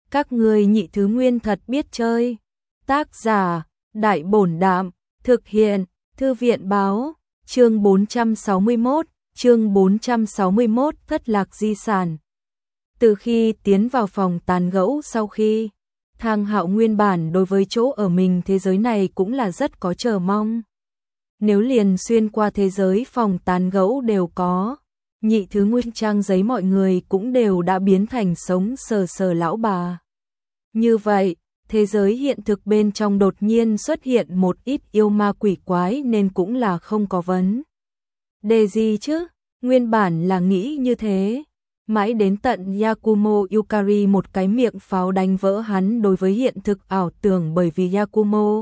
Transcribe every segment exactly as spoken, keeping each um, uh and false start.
Các ngươi nhị thứ nguyên thật biết chơi. Tác giả, Đại Bổn Đạm, thực hiện, Thư viện Báo, chương bốn trăm sáu mươi mốt, chương bốn trăm sáu mươi mốt thất lạc di sản. Từ khi tiến vào phòng tán gẫu sau khi, Thang Hạo nguyên bản đối với chỗ ở mình thế giới này cũng là rất có chờ mong. Nếu liền xuyên qua thế giới phòng tán gẫu đều có, nhị thứ nguyên trang giấy mọi người cũng đều đã biến thành sống sờ sờ lão bà. Như vậy, thế giới hiện thực bên trong đột nhiên xuất hiện một ít yêu ma quỷ quái nên cũng là không có vấn đề gì chứ, nguyên bản là nghĩ như thế. Mãi đến tận Yakumo Yukari một cái miệng pháo đánh vỡ hắn đối với hiện thực ảo tưởng, bởi vì Yakumo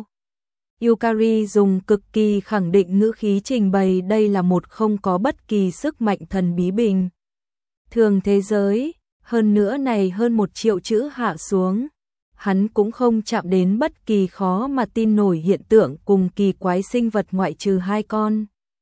Yukari dùng cực kỳ khẳng định ngữ khí trình bày đây là một không có bất kỳ sức mạnh thần bí bình thường thế giới, hơn nữa này hơn một triệu chữ hạ xuống. Hắn cũng không chạm đến bất kỳ khó mà tin nổi hiện tượng cùng kỳ quái sinh vật ngoại trừ hai con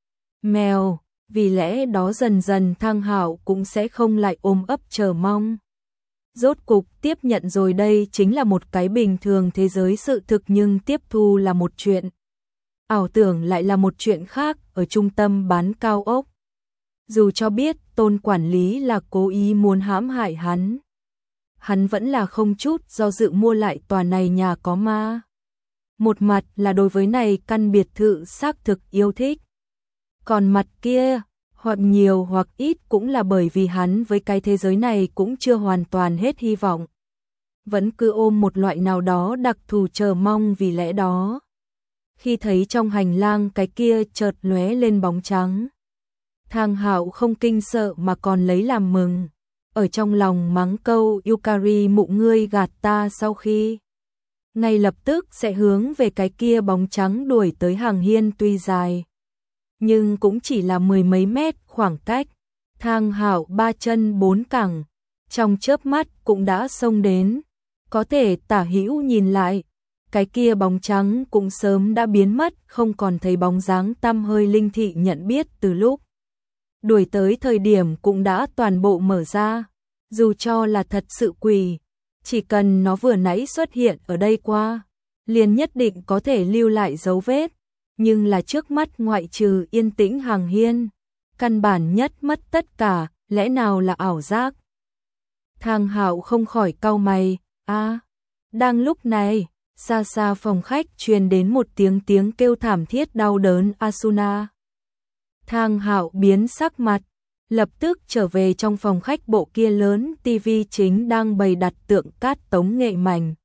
mèo, vì lẽ đó dần dần Thang Hạo cũng sẽ không lại ôm ấp chờ mong. Rốt cục tiếp nhận rồi đây chính là một cái bình thường thế giới sự thực, nhưng tiếp thu là một chuyện, ảo tưởng lại là một chuyện khác. Ở trung tâm bán cao ốc, dù cho biết Tôn quản lý là cố ý muốn hãm hại hắn, hắn vẫn là không chút do dự mua lại tòa này nhà có ma. Một mặt là đối với này căn biệt thự xác thực yêu thích, còn mặt kia, hoặc nhiều hoặc ít cũng là bởi vì hắn với cái thế giới này cũng chưa hoàn toàn hết hy vọng. Vẫn cứ ôm một loại nào đó đặc thù chờ mong, vì lẽ đó. Khi thấy trong hành lang cái kia chợt lóe lên bóng trắng, Thang Hạo không kinh sợ mà còn lấy làm mừng. Ở trong lòng mắng câu Yukari mụ ngươi gạt ta, sau khi ngay lập tức sẽ hướng về cái kia bóng trắng đuổi tới. Hàng hiên tuy dài, nhưng cũng chỉ là mười mấy mét khoảng cách. Thang Hạo ba chân bốn cẳng, trong chớp mắt cũng đã xông đến. Có thể tả hữu nhìn lại, cái kia bóng trắng cũng sớm đã biến mất, không còn thấy bóng dáng tăm hơi. Linh thị nhận biết từ lúc đuổi tới thời điểm cũng đã toàn bộ mở ra. Dù cho là thật sự quỷ, chỉ cần nó vừa nãy xuất hiện ở đây qua, liền nhất định có thể lưu lại dấu vết. Nhưng là trước mắt ngoại trừ yên tĩnh hàng hiên, căn bản nhất mất tất cả, lẽ nào là ảo giác? Thang Hạo không khỏi cau mày. A, đang lúc này, xa xa phòng khách truyền đến một tiếng tiếng kêu thảm thiết đau đớn. Asuna. Thang Hạo biến sắc mặt, lập tức trở về trong phòng khách. Bộ kia lớn tivi chính đang bày đặt tượng cát tống nghệ mảnh.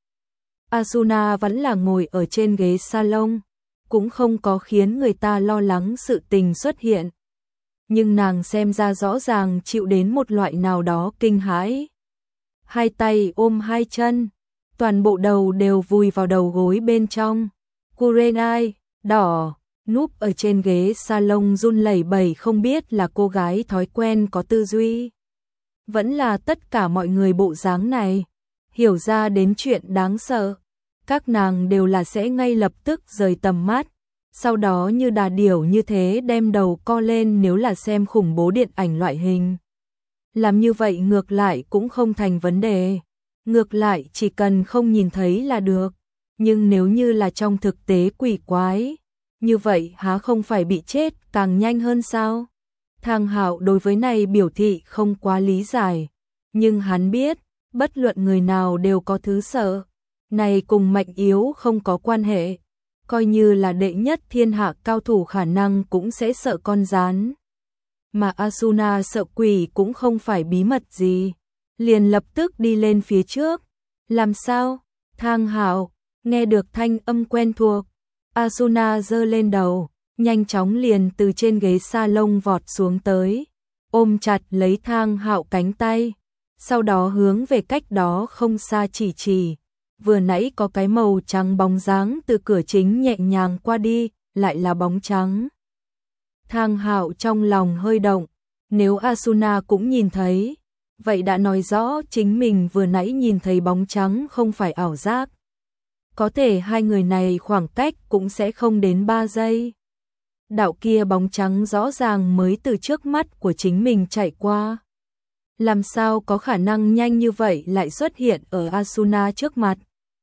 Asuna vẫn là ngồi ở trên ghế salon, cũng không có khiến người ta lo lắng sự tình xuất hiện. Nhưng nàng xem ra rõ ràng chịu đến một loại nào đó kinh hãi. Hai tay ôm hai chân, toàn bộ đầu đều vùi vào đầu gối bên trong. Kurenai, đỏ, núp ở trên ghế salon run lẩy bẩy, không biết là cô gái thói quen có tư duy, vẫn là tất cả mọi người bộ dáng này hiểu ra đến chuyện đáng sợ. Các nàng đều là sẽ ngay lập tức rời tầm mắt, sau đó như đà điểu như thế đem đầu co lên. Nếu là xem khủng bố điện ảnh loại hình, làm như vậy ngược lại cũng không thành vấn đề, ngược lại chỉ cần không nhìn thấy là được. Nhưng nếu như là trong thực tế quỷ quái, như vậy há không phải bị chết càng nhanh hơn sao? Thang Hạo đối với này biểu thị không quá lý giải, nhưng hắn biết, bất luận người nào đều có thứ sợ. Này cùng mạnh yếu không có quan hệ, coi như là đệ nhất thiên hạ cao thủ khả năng cũng sẽ sợ con rắn. Mà Asuna sợ quỷ cũng không phải bí mật gì, liền lập tức đi lên phía trước. Làm sao? Thang Hạo nghe được thanh âm quen thuộc, Asuna giơ lên đầu, nhanh chóng liền từ trên ghế salon vọt xuống tới, ôm chặt lấy Thang Hạo cánh tay, sau đó hướng về cách đó không xa chỉ chỉ. Vừa nãy có cái màu trắng bóng dáng từ cửa chính nhẹ nhàng qua đi, lại là bóng trắng. Thang Hạo trong lòng hơi động, nếu Asuna cũng nhìn thấy, vậy đã nói rõ chính mình vừa nãy nhìn thấy bóng trắng không phải ảo giác. Có thể hai người này khoảng cách cũng sẽ không đến ba giây. Đạo kia bóng trắng rõ ràng mới từ trước mắt của chính mình chạy qua. Làm sao có khả năng nhanh như vậy lại xuất hiện ở Asuna trước mặt?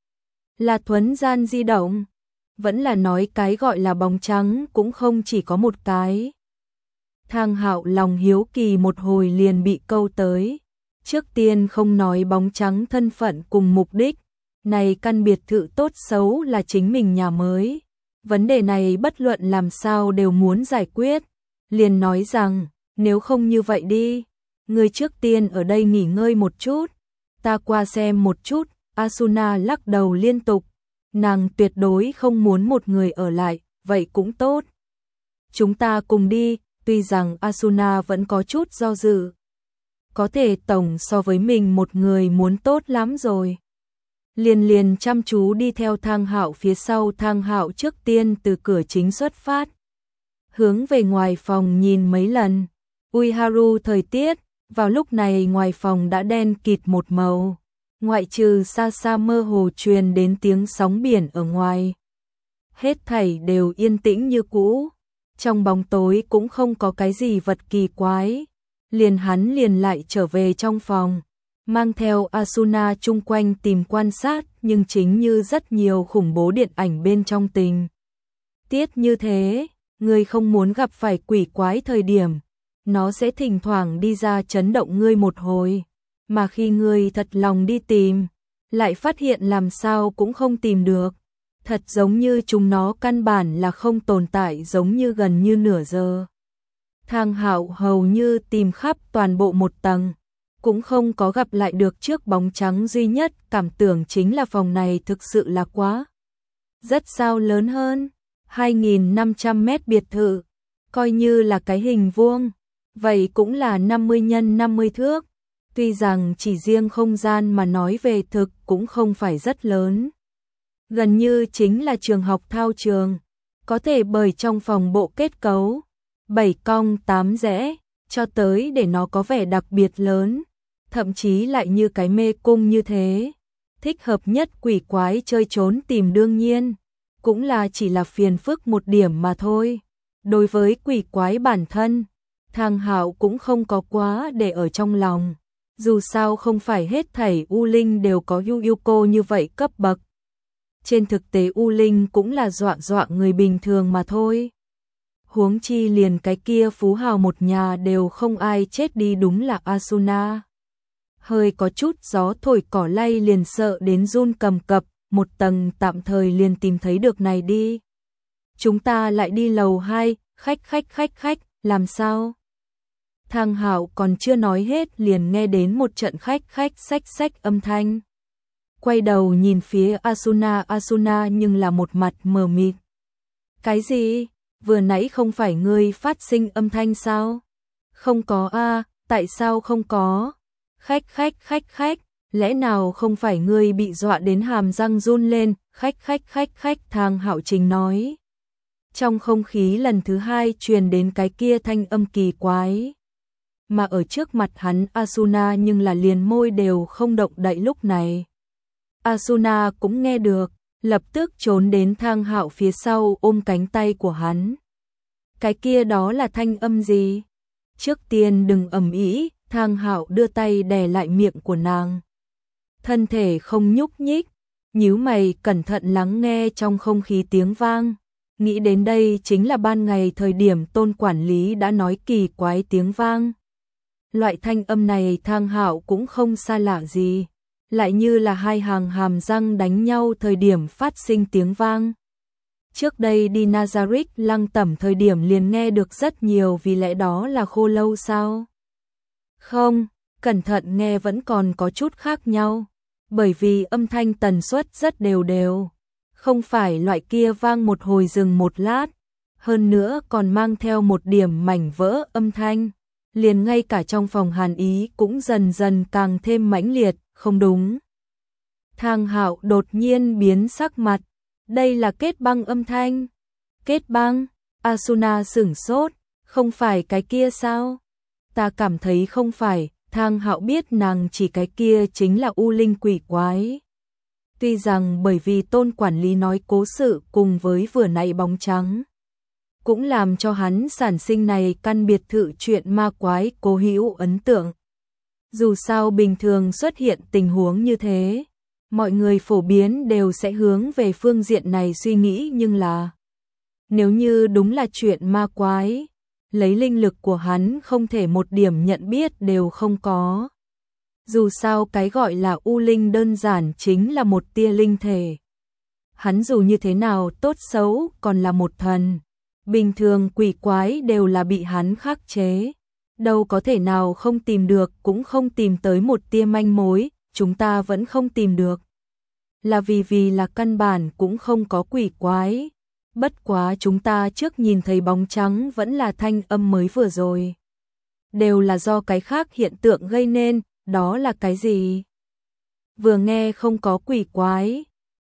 Là thuấn gian di động? Vẫn là nói cái gọi là bóng trắng cũng không chỉ có một cái. Thang Hạo lòng hiếu kỳ một hồi liền bị câu tới. Trước tiên không nói bóng trắng thân phận cùng mục đích, này căn biệt thự tốt xấu là chính mình nhà mới. Vấn đề này bất luận làm sao đều muốn giải quyết. Liền nói rằng, nếu không như vậy đi, người trước tiên ở đây nghỉ ngơi một chút, ta qua xem một chút. Asuna lắc đầu liên tục, nàng tuyệt đối không muốn một người ở lại, vậy cũng tốt. Chúng ta cùng đi, tuy rằng Asuna vẫn có chút do dự. Có thể tổng so với mình một người muốn tốt lắm rồi. Liền liền chăm chú đi theo Thang Hạo phía sau. Thang Hạo trước tiên từ cửa chính xuất phát, hướng về ngoài phòng nhìn mấy lần. Uiharu thời tiết, vào lúc này ngoài phòng đã đen kịt một màu, ngoại trừ xa xa mơ hồ truyền đến tiếng sóng biển ở ngoài. Hết thảy đều yên tĩnh như cũ, trong bóng tối cũng không có cái gì vật kỳ quái. Liền hắn liền lại trở về trong phòng, mang theo Asuna chung quanh tìm quan sát, nhưng chính như rất nhiều khủng bố điện ảnh bên trong tình tiết như thế, ngươi không muốn gặp phải quỷ quái thời điểm, nó sẽ thỉnh thoảng đi ra chấn động ngươi một hồi, mà khi ngươi thật lòng đi tìm, lại phát hiện làm sao cũng không tìm được, thật giống như chúng nó căn bản là không tồn tại, giống như gần như nửa giờ. Thang Hạo hầu như tìm khắp toàn bộ một tầng, cũng không có gặp lại được chiếc bóng trắng duy nhất, cảm tưởng chính là phòng này thực sự là quá. Rất sao lớn hơn, hai nghìn năm trăm mét biệt thự, coi như là cái hình vuông, vậy cũng là năm mươi nhân năm mươi thước, tuy rằng chỉ riêng không gian mà nói về thực cũng không phải rất lớn. Gần như chính là trường học thao trường, có thể bởi trong phòng bộ kết cấu bảy cong tám rẽ, cho tới để nó có vẻ đặc biệt lớn, thậm chí lại như cái mê cung như thế. Thích hợp nhất quỷ quái chơi trốn tìm, đương nhiên cũng là chỉ là phiền phức một điểm mà thôi. Đối với quỷ quái bản thân, Thang Hạo cũng không có quá để ở trong lòng. Dù sao không phải hết thảy U Linh đều có Yu Yuko như vậy cấp bậc. Trên thực tế U Linh cũng là dọa dọa người bình thường mà thôi. Huống chi liền cái kia phú hào một nhà đều không ai chết đi, đúng là Asuna. Hơi có chút gió thổi cỏ lay liền sợ đến run cầm cập, một tầng tạm thời liền tìm thấy được này đi. Chúng ta lại đi lầu hai, khách khách khách khách, làm sao? Thang Hạo còn chưa nói hết liền nghe đến một trận khách khách xách xách âm thanh. Quay đầu nhìn phía Asuna, Asuna nhưng là một mặt mờ mịt. Cái gì? Vừa nãy không phải ngươi phát sinh âm thanh sao? Không có a, tại sao không có? Khách khách khách khách, lẽ nào không phải ngươi bị dọa đến hàm răng run lên? Khách khách khách khách, Thang Hạo Trình nói. Trong không khí lần thứ hai truyền đến cái kia thanh âm kỳ quái. Mà ở trước mặt hắn Asuna nhưng là liền môi đều không động đậy. Lúc này Asuna cũng nghe được, lập tức trốn đến Thang Hạo phía sau ôm cánh tay của hắn. Cái kia đó là thanh âm gì? Trước tiên đừng ầm ĩ. Thang Hạo đưa tay đè lại miệng của nàng. Thân thể không nhúc nhích, nhíu mày cẩn thận lắng nghe trong không khí tiếng vang. Nghĩ đến đây chính là ban ngày thời điểm Tôn quản lý đã nói kỳ quái tiếng vang. Loại thanh âm này Thang Hạo cũng không xa lạ gì, lại như là hai hàng hàm răng đánh nhau thời điểm phát sinh tiếng vang. Trước đây đi Nazareth Lăng Tẩm thời điểm liền nghe được rất nhiều, vì lẽ đó là khô lâu sao? Không, cẩn thận nghe vẫn còn có chút khác nhau, bởi vì âm thanh tần suất rất đều đều, không phải loại kia vang một hồi dừng một lát, hơn nữa còn mang theo một điểm mảnh vỡ âm thanh, liền ngay cả trong phòng hàn ý cũng dần dần càng thêm mãnh liệt. Không đúng. Thang Hạo đột nhiên biến sắc mặt, đây là kết băng âm thanh. Kết băng? Asuna sửng sốt, không phải cái kia sao? Ta cảm thấy không phải. Thang Hạo biết nàng chỉ cái kia chính là U Linh quỷ quái. Tuy rằng bởi vì Tôn quản lý nói cố sự cùng với vừa nãy bóng trắng, cũng làm cho hắn sản sinh này căn biệt thự chuyện ma quái cố hữu ấn tượng. Dù sao bình thường xuất hiện tình huống như thế, mọi người phổ biến đều sẽ hướng về phương diện này suy nghĩ, nhưng là nếu như đúng là chuyện ma quái, lấy linh lực của hắn không thể một điểm nhận biết đều không có. Dù sao cái gọi là u linh đơn giản chính là một tia linh thể. Hắn dù như thế nào tốt xấu còn là một thần. Bình thường quỷ quái đều là bị hắn khắc chế. Đâu có thể nào không tìm được, cũng không tìm tới một tia manh mối, chúng ta vẫn không tìm được. Là vì vì là căn bản cũng không có quỷ quái. Bất quá chúng ta trước nhìn thấy bóng trắng vẫn là thanh âm mới vừa rồi. Đều là do cái khác hiện tượng gây nên, đó là cái gì? Vừa nghe không có quỷ quái,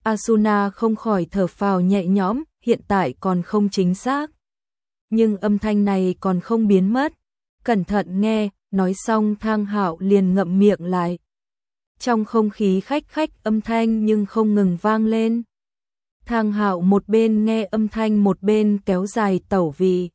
Asuna không khỏi thở phào nhẹ nhõm, hiện tại còn không chính xác. Nhưng âm thanh này còn không biến mất. Cẩn thận nghe, nói xong Thang Hạo liền ngậm miệng lại. Trong không khí khách khách âm thanh nhưng không ngừng vang lên. Thang Hạo một bên nghe âm thanh một bên kéo dài tẩu vị.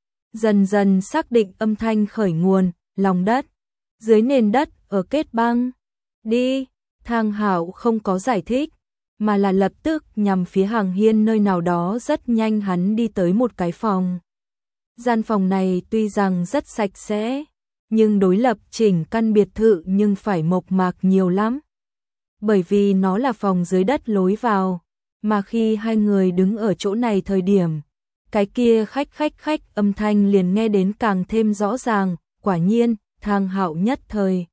Dần dần xác định âm thanh khởi nguồn, lòng đất, dưới nền đất, ở kết băng. Đi, Thang Hạo không có giải thích, mà là lập tức nhằm phía hàng hiên nơi nào đó, rất nhanh hắn đi tới một cái phòng. Gian phòng này tuy rằng rất sạch sẽ, nhưng đối lập chỉnh căn biệt thự nhưng phải mộc mạc nhiều lắm. Bởi vì nó là phòng dưới đất lối vào, mà khi hai người đứng ở chỗ này thời điểm, cái kia khách khách khách âm thanh liền nghe đến càng thêm rõ ràng. Quả nhiên, Thang Hạo nhất thời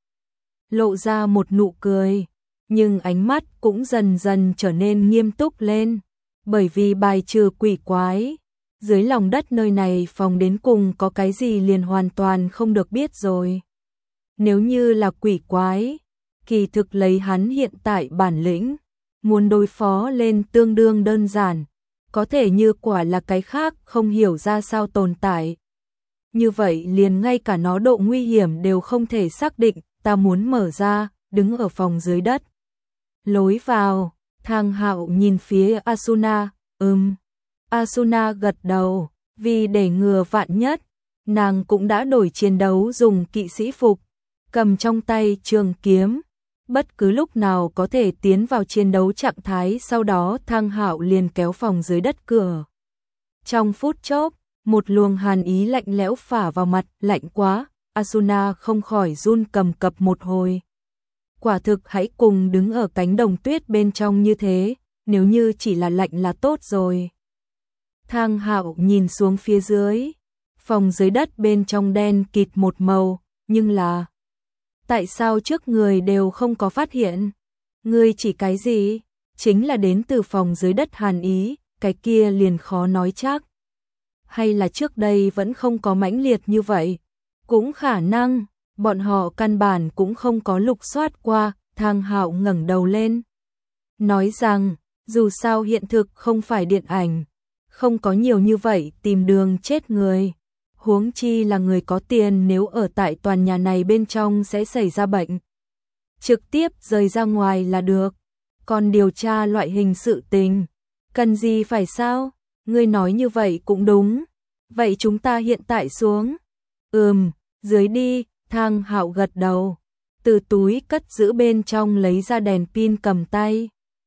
lộ ra một nụ cười, nhưng ánh mắt cũng dần dần trở nên nghiêm túc lên, bởi vì bài trừ quỷ quái, dưới lòng đất nơi này phòng đến cùng có cái gì liền hoàn toàn không được biết rồi. Nếu như là quỷ quái, kỳ thực lấy hắn hiện tại bản lĩnh, muốn đối phó lên tương đương đơn giản, có thể như quả là cái khác không hiểu ra sao tồn tại. Như vậy liền ngay cả nó độ nguy hiểm đều không thể xác định, ta muốn mở ra, đứng ở phòng dưới đất. Lối vào, Thang Hạo nhìn phía Asuna, ừm. Asuna gật đầu, vì để ngừa vạn nhất, nàng cũng đã đổi chiến đấu dùng kỵ sĩ phục, cầm trong tay trường kiếm, bất cứ lúc nào có thể tiến vào chiến đấu trạng thái. Sau đó Thang Hạo liền kéo phòng dưới đất cửa. Trong phút chốc, một luồng hàn ý lạnh lẽo phả vào mặt, lạnh quá, Asuna không khỏi run cầm cập một hồi. Quả thực hãy cùng đứng ở cánh đồng tuyết bên trong như thế, nếu như chỉ là lạnh là tốt rồi. Thang Hạo nhìn xuống phía dưới, phòng dưới đất bên trong đen kịt một màu, nhưng là tại sao trước người đều không có phát hiện? Ngươi chỉ cái gì? Chính là đến từ phòng dưới đất hàn ý, cái kia liền khó nói chắc. Hay là trước đây vẫn không có mãnh liệt như vậy? Cũng khả năng, bọn họ căn bản cũng không có lục soát qua. Thang Hạo ngẩng đầu lên, nói rằng, dù sao hiện thực không phải điện ảnh, không có nhiều như vậy tìm đường chết người. Huống chi là người có tiền, nếu ở tại tòa nhà này bên trong sẽ xảy ra bệnh, trực tiếp rời ra ngoài là được. Còn điều tra loại hình sự tình, cần gì phải sao? Ngươi nói như vậy cũng đúng. Vậy chúng ta hiện tại xuống. Ừm, dưới đi. Thang Hạo gật đầu, từ túi cất giữ bên trong lấy ra đèn pin cầm tay.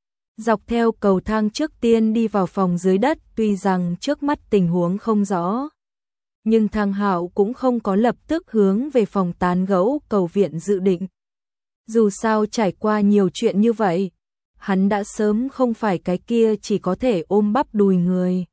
Dọc theo cầu thang trước tiên đi vào phòng dưới đất, tuy rằng trước mắt tình huống không rõ, nhưng Thang Hạo cũng không có lập tức hướng về phòng tán gẫu cầu viện dự định. Dù sao trải qua nhiều chuyện như vậy, hắn đã sớm không phải cái kia chỉ có thể ôm bắp đùi người.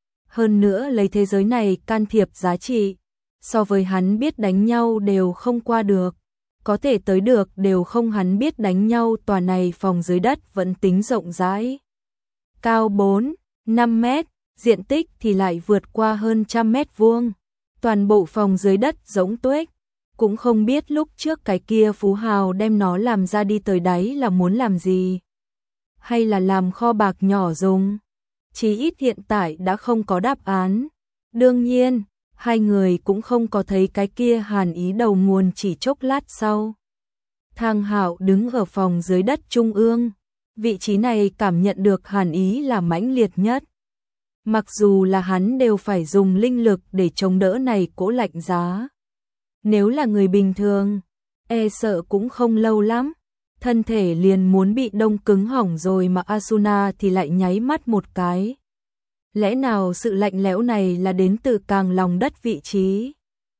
Hơn nữa lấy thế giới này can thiệp giá trị, so với hắn biết đánh nhau đều không qua được, có thể tới được đều không hắn biết đánh nhau. Tòa này phòng dưới đất vẫn tính rộng rãi, cao bốn, năm mét, diện tích thì lại vượt qua hơn trăm mét vuông. Toàn bộ phòng dưới đất giống tuếch, cũng không biết lúc trước cái kia phú hào đem nó làm ra đi tới đáy là muốn làm gì, hay là làm kho bạc nhỏ dùng. Chí ít hiện tại đã không có đáp án. Đương nhiên, hai người cũng không có thấy cái kia hàn ý đầu nguồn. Chỉ chốc lát sau, Thang Hạo đứng ở phòng dưới đất trung ương, vị trí này cảm nhận được hàn ý là mãnh liệt nhất. Mặc dù là hắn đều phải dùng linh lực để chống đỡ này cỗ lạnh giá. Nếu là người bình thường, e sợ cũng không lâu lắm, thân thể liền muốn bị đông cứng hỏng rồi mà Asuna thì lại nháy mắt một cái. Lẽ nào sự lạnh lẽo này là đến từ càng lòng đất vị trí?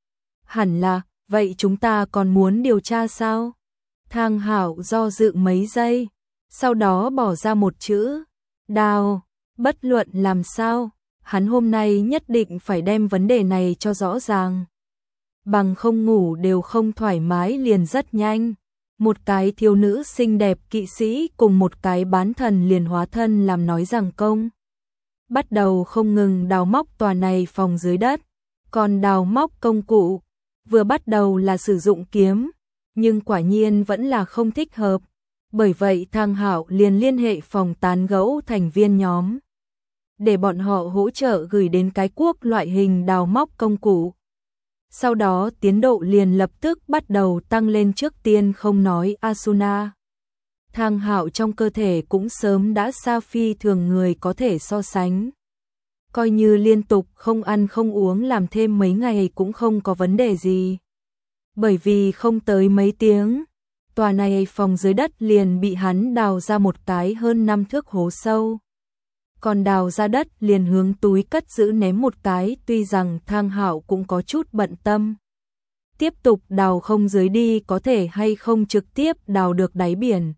Hẳn là, vậy chúng ta còn muốn điều tra sao? Thang Hạo do dự mấy giây, sau đó bỏ ra một chữ, đào, bất luận làm sao, hắn hôm nay nhất định phải đem vấn đề này cho rõ ràng. Bằng không ngủ đều không thoải mái liền rất nhanh. Một cái thiếu nữ xinh đẹp kỵ sĩ cùng một cái bán thần liền hóa thân làm nói rằng công. Bắt đầu không ngừng đào móc tòa này phòng dưới đất, còn đào móc công cụ, vừa bắt đầu là sử dụng kiếm, nhưng quả nhiên vẫn là không thích hợp. Bởi vậy Thang Hạo liền liên hệ phòng tán gẫu thành viên nhóm, để bọn họ hỗ trợ gửi đến cái cuốc loại hình đào móc công cụ. Sau đó tiến độ liền lập tức bắt đầu tăng lên, trước tiên không nói Asuna. Thang Hạo trong cơ thể cũng sớm đã xa phi thường người có thể so sánh. Coi như liên tục không ăn không uống làm thêm mấy ngày cũng không có vấn đề gì. Bởi vì không tới mấy tiếng, tòa này phòng dưới đất liền bị hắn đào ra một cái hơn năm thước hố sâu. Còn đào ra đất liền hướng túi cất giữ ném một cái, tuy rằng Thang Hạo cũng có chút bận tâm. Tiếp tục đào không dưới đi có thể hay không trực tiếp đào được đáy biển,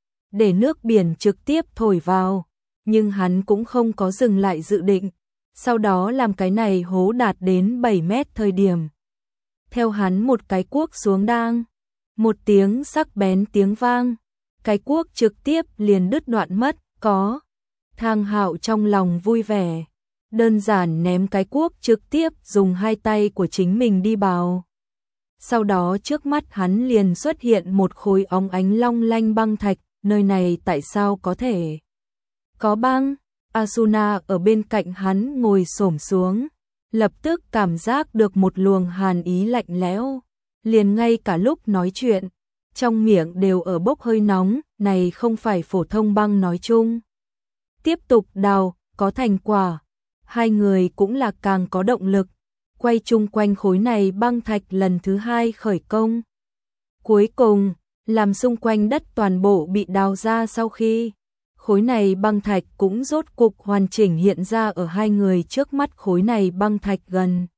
để nước biển trực tiếp thổi vào, nhưng hắn cũng không có dừng lại dự định. Sau đó làm cái này hố đạt đến bảy mét thời điểm, theo hắn một cái cuốc xuống đang, một tiếng sắc bén tiếng vang, cái cuốc trực tiếp liền đứt đoạn mất, có. Thang Hạo trong lòng vui vẻ, đơn giản ném cái cuốc trực tiếp dùng hai tay của chính mình đi bào. Sau đó trước mắt hắn liền xuất hiện một khối óng ánh long lanh băng thạch, nơi này tại sao có thể có băng? Asuna ở bên cạnh hắn ngồi xổm xuống, lập tức cảm giác được một luồng hàn ý lạnh lẽo, liền ngay cả lúc nói chuyện, trong miệng đều ở bốc hơi nóng, này không phải phổ thông băng nói chung. Tiếp tục đào, có thành quả, hai người cũng là càng có động lực, quay chung quanh khối này băng thạch lần thứ hai khởi công. Cuối cùng, làm xung quanh đất toàn bộ bị đào ra sau khi, khối này băng thạch cũng rốt cục hoàn chỉnh hiện ra ở hai người trước mắt. Khối này băng thạch gần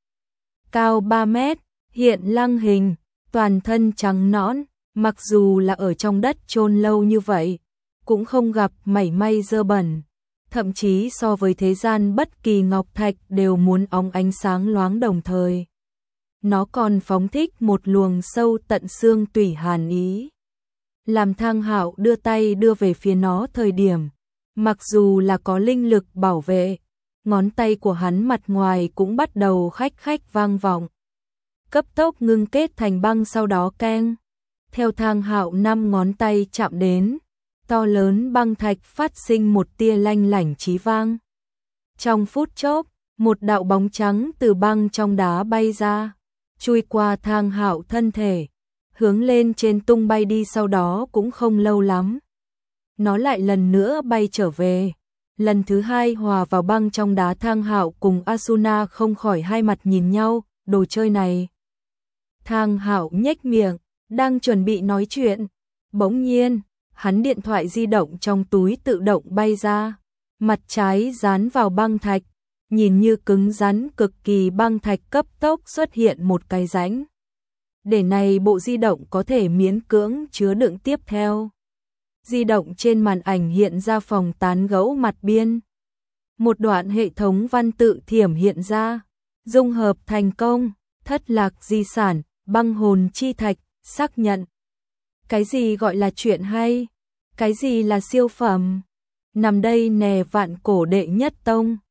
cao ba mét, hiện lăng hình, toàn thân trắng nõn, mặc dù là ở trong đất chôn lâu như vậy, cũng không gặp mảy may dơ bẩn. Thậm chí so với thế gian bất kỳ ngọc thạch đều muốn óng ánh sáng loáng, đồng thời nó còn phóng thích một luồng sâu tận xương tủy hàn ý. Làm Thang Hạo đưa tay đưa về phía nó thời điểm, mặc dù là có linh lực bảo vệ, ngón tay của hắn mặt ngoài cũng bắt đầu khách khách vang vọng, cấp tốc ngưng kết thành băng, sau đó keng. Theo Thang Hạo năm ngón tay chạm đến, to lớn băng thạch phát sinh một tia lanh lảnh chí vang. Trong phút chốc, một đạo bóng trắng từ băng trong đá bay ra, chui qua Thang Hạo thân thể, hướng lên trên tung bay đi, sau đó cũng không lâu lắm. Nó lại lần nữa bay trở về, lần thứ hai hòa vào băng trong đá. Thang Hạo cùng Asuna không khỏi hai mặt nhìn nhau, đồ chơi này. Thang Hạo nhếch miệng, đang chuẩn bị nói chuyện, bỗng nhiên, hắn điện thoại di động trong túi tự động bay ra, mặt trái dán vào băng thạch, nhìn như cứng rắn cực kỳ băng thạch cấp tốc xuất hiện một cái rãnh. Để này bộ di động có thể miễn cưỡng chứa đựng tiếp theo. Di động trên màn ảnh hiện ra phòng tán gẫu mặt biên. Một đoạn hệ thống văn tự thiểm hiện ra, dung hợp thành công, thất lạc di sản, băng hồn chi thạch, xác nhận. Cái gì gọi là chuyện hay? Cái gì là siêu phẩm? Nằm đây nè, vạn cổ đệ nhất tông.